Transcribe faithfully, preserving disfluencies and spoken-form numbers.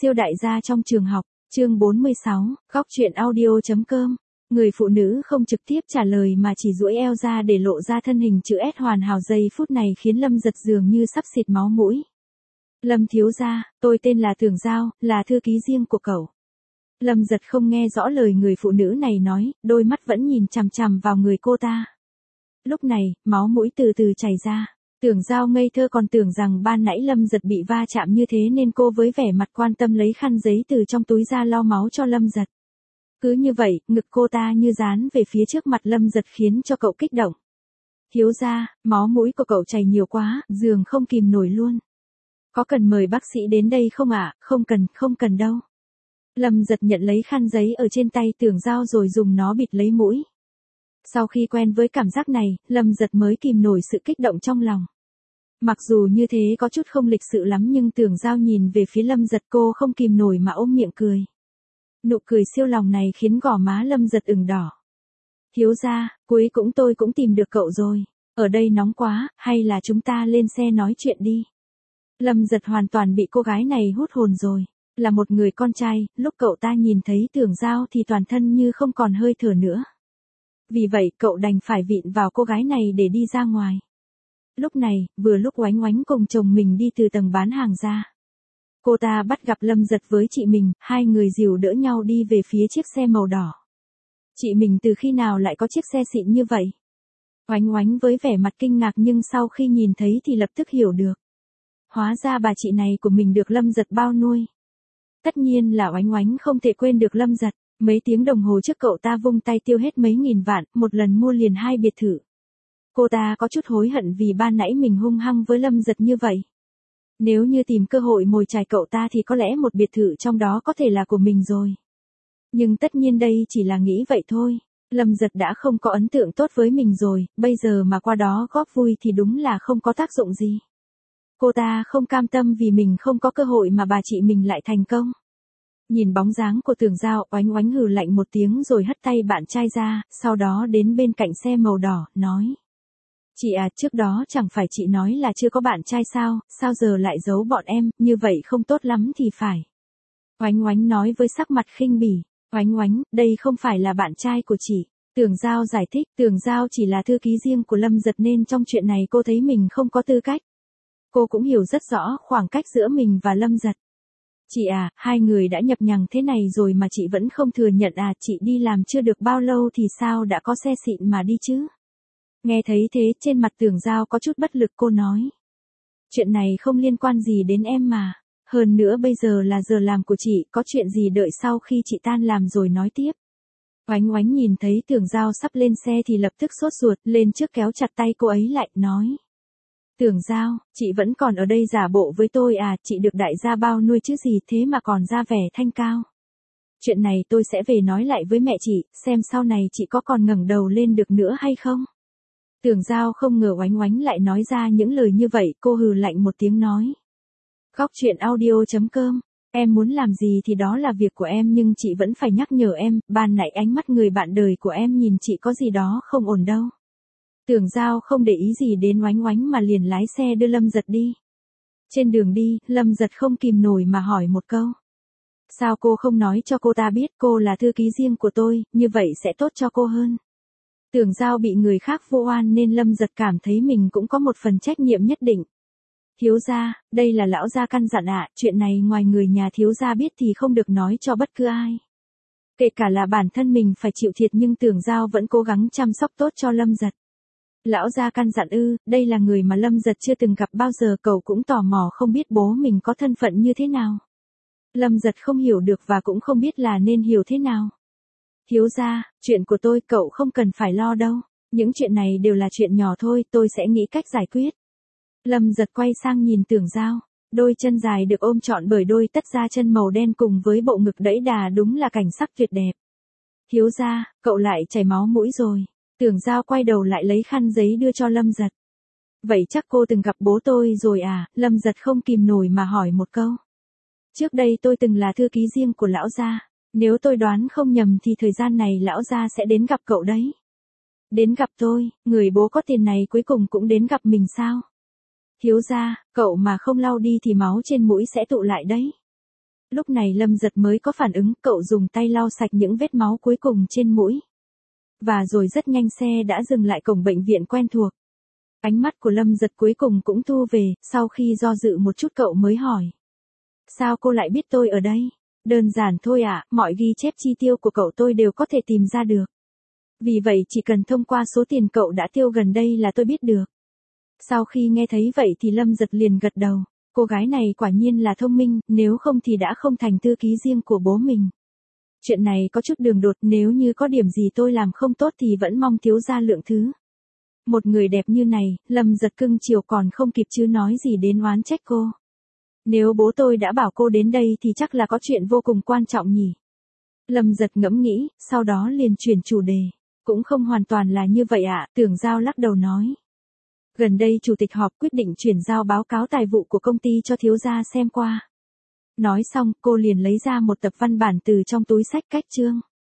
Siêu đại gia trong trường học, chương bốn mươi sáu, góc truyện audio.com. Người phụ nữ không trực tiếp trả lời mà chỉ duỗi eo ra để lộ ra thân hình chữ S hoàn hảo, giây phút này khiến Lâm Giật dường như sắp xịt máu mũi. Lâm thiếu gia, tôi tên là Tưởng Giao, là thư ký riêng của cậu. Lâm Giật không nghe rõ lời người phụ nữ này nói, đôi mắt vẫn nhìn chằm chằm vào người cô ta. Lúc này, máu mũi từ từ chảy ra. Tưởng Giao ngây thơ còn tưởng rằng ban nãy Lâm Giật bị va chạm như thế nên cô với vẻ mặt quan tâm lấy khăn giấy từ trong túi ra lau máu cho Lâm Giật. Cứ như vậy, ngực cô ta như dán về phía trước mặt Lâm Giật khiến cho cậu kích động. Thiếu gia, máu mũi của cậu chảy nhiều quá, giường không kìm nổi luôn. Có cần mời bác sĩ đến đây không ạ? À? Không cần, không cần đâu. Lâm Giật nhận lấy khăn giấy ở trên tay Tưởng Giao rồi dùng nó bịt lấy mũi. Sau khi quen với cảm giác này, Lâm Giật mới kìm nổi sự kích động trong lòng. Mặc dù như thế có chút không lịch sự lắm nhưng Tưởng Giao nhìn về phía Lâm Giật, cô không kìm nổi mà ôm miệng cười. Nụ cười siêu lòng này khiến gò má Lâm Giật ửng đỏ. Thiếu gia, cuối cũng tôi cũng tìm được cậu rồi. Ở đây nóng quá, hay là chúng ta lên xe nói chuyện đi. Lâm Giật hoàn toàn bị cô gái này hút hồn rồi. Là một người con trai, lúc cậu ta nhìn thấy Tưởng Giao thì toàn thân như không còn hơi thở nữa. Vì vậy cậu đành phải vịn vào cô gái này để đi ra ngoài. Lúc này, vừa lúc Oánh Oánh cùng chồng mình đi từ tầng bán hàng ra. Cô ta bắt gặp Lâm Giật với chị mình, hai người dìu đỡ nhau đi về phía chiếc xe màu đỏ. Chị mình từ khi nào lại có chiếc xe xịn như vậy? Oánh Oánh với vẻ mặt kinh ngạc nhưng sau khi nhìn thấy thì lập tức hiểu được. Hóa ra bà chị này của mình được Lâm Giật bao nuôi. Tất nhiên là Oánh Oánh không thể quên được Lâm Giật. Mấy tiếng đồng hồ trước cậu ta vung tay tiêu hết mấy nghìn vạn, một lần mua liền hai biệt thự. Cô ta có chút hối hận vì ban nãy mình hung hăng với Lâm Giật như vậy. Nếu như tìm cơ hội mồi chài cậu ta thì có lẽ một biệt thự trong đó có thể là của mình rồi. Nhưng tất nhiên đây chỉ là nghĩ vậy thôi. Lâm Giật đã không có ấn tượng tốt với mình rồi, bây giờ mà qua đó góp vui thì đúng là không có tác dụng gì. Cô ta không cam tâm vì mình không có cơ hội mà bà chị mình lại thành công. Nhìn bóng dáng của Tưởng Giao, Oánh Oánh hừ lạnh một tiếng rồi hất tay bạn trai ra, sau đó đến bên cạnh xe màu đỏ, nói. Chị à, trước đó chẳng phải chị nói là chưa có bạn trai sao, sao giờ lại giấu bọn em, như vậy không tốt lắm thì phải. Oánh Oánh nói với sắc mặt khinh bỉ. Oánh Oánh, đây không phải là bạn trai của chị. Tưởng Giao giải thích, Tưởng Giao chỉ là thư ký riêng của Lâm Giật nên trong chuyện này cô thấy mình không có tư cách. Cô cũng hiểu rất rõ khoảng cách giữa mình và Lâm Giật. Chị à, hai người đã nhập nhằng thế này rồi mà chị vẫn không thừa nhận à, chị đi làm chưa được bao lâu thì sao đã có xe xịn mà đi chứ? Nghe thấy thế trên mặt Tưởng Giao có chút bất lực, cô nói. Chuyện này không liên quan gì đến em mà. Hơn nữa bây giờ là giờ làm của chị, có chuyện gì đợi sau khi chị tan làm rồi nói tiếp. Oánh Oánh nhìn thấy Tưởng Giao sắp lên xe thì lập tức sốt ruột, lên trước kéo chặt tay cô ấy lại, nói. Tưởng Giao, chị vẫn còn ở đây giả bộ với tôi à, chị được đại gia bao nuôi chứ gì thế mà còn ra vẻ thanh cao. Chuyện này tôi sẽ về nói lại với mẹ chị, xem sau này chị có còn ngẩng đầu lên được nữa hay không. Tưởng Giao không ngờ Oánh Oánh lại nói ra những lời như vậy, cô hừ lạnh một tiếng nói. Góc truyện audio.com, em muốn làm gì thì đó là việc của em nhưng chị vẫn phải nhắc nhở em, ban nãy ánh mắt người bạn đời của em nhìn chị có gì đó không ổn đâu. Tưởng Giao không để ý gì đến Oánh Oánh mà liền lái xe đưa Lâm Giật đi. Trên đường đi, Lâm Giật không kìm nổi mà hỏi một câu. Sao cô không nói cho cô ta biết cô là thư ký riêng của tôi, như vậy sẽ tốt cho cô hơn. Tưởng Giao bị người khác vu oan nên Lâm Giật cảm thấy mình cũng có một phần trách nhiệm nhất định. Thiếu gia, đây là lão gia căn dặn ạ, chuyện này ngoài người nhà thiếu gia biết thì không được nói cho bất cứ ai. Kể cả là bản thân mình phải chịu thiệt nhưng Tưởng Giao vẫn cố gắng chăm sóc tốt cho Lâm Giật. Lão gia căn dặn ư, đây là người mà Lâm Giật chưa từng gặp bao giờ, cậu cũng tò mò không biết bố mình có thân phận như thế nào. Lâm Giật không hiểu được và cũng không biết là nên hiểu thế nào. Thiếu gia, chuyện của tôi cậu không cần phải lo đâu, những chuyện này đều là chuyện nhỏ thôi, tôi sẽ nghĩ cách giải quyết. Lâm Giật quay sang nhìn Tưởng Giao, đôi chân dài được ôm trọn bởi đôi tất da chân màu đen cùng với bộ ngực đẫy đà đúng là cảnh sắc tuyệt đẹp. Thiếu gia, cậu lại chảy máu mũi rồi. Tưởng Giao quay đầu lại lấy khăn giấy đưa cho Lâm Giật. Vậy chắc cô từng gặp bố tôi rồi à? Lâm Giật không kìm nổi mà hỏi một câu. Trước đây tôi từng là thư ký riêng của lão gia. Nếu tôi đoán không nhầm thì thời gian này lão gia sẽ đến gặp cậu đấy. Đến gặp tôi, người bố có tiền này cuối cùng cũng đến gặp mình sao? Thiếu gia, cậu mà không lau đi thì máu trên mũi sẽ tụ lại đấy. Lúc này Lâm Giật mới có phản ứng, cậu dùng tay lau sạch những vết máu cuối cùng trên mũi. Và rồi rất nhanh xe đã dừng lại cổng bệnh viện quen thuộc. Ánh mắt của Lâm Giật cuối cùng cũng thu về, sau khi do dự một chút cậu mới hỏi. Sao cô lại biết tôi ở đây? Đơn giản thôi ạ, mọi ghi chép chi tiêu của cậu tôi đều có thể tìm ra được. Vì vậy chỉ cần thông qua số tiền cậu đã tiêu gần đây là tôi biết được. Sau khi nghe thấy vậy thì Lâm Giật liền gật đầu. Cô gái này quả nhiên là thông minh, nếu không thì đã không thành thư ký riêng của bố mình. Chuyện này có chút đường đột, nếu như có điểm gì tôi làm không tốt thì vẫn mong thiếu gia lượng thứ. Một người đẹp như này, Lâm Giật cưng chiều còn không kịp chứ nói gì đến oán trách cô. Nếu bố tôi đã bảo cô đến đây thì chắc là có chuyện vô cùng quan trọng nhỉ. Lâm Giật ngẫm nghĩ, sau đó liền chuyển chủ đề. Cũng không hoàn toàn là như vậy ạ, Tưởng Giao lắc đầu nói. Gần đây chủ tịch họp quyết định chuyển giao báo cáo tài vụ của công ty cho thiếu gia xem qua. Nói xong, cô liền lấy ra một tập văn bản từ trong túi xách cách chương.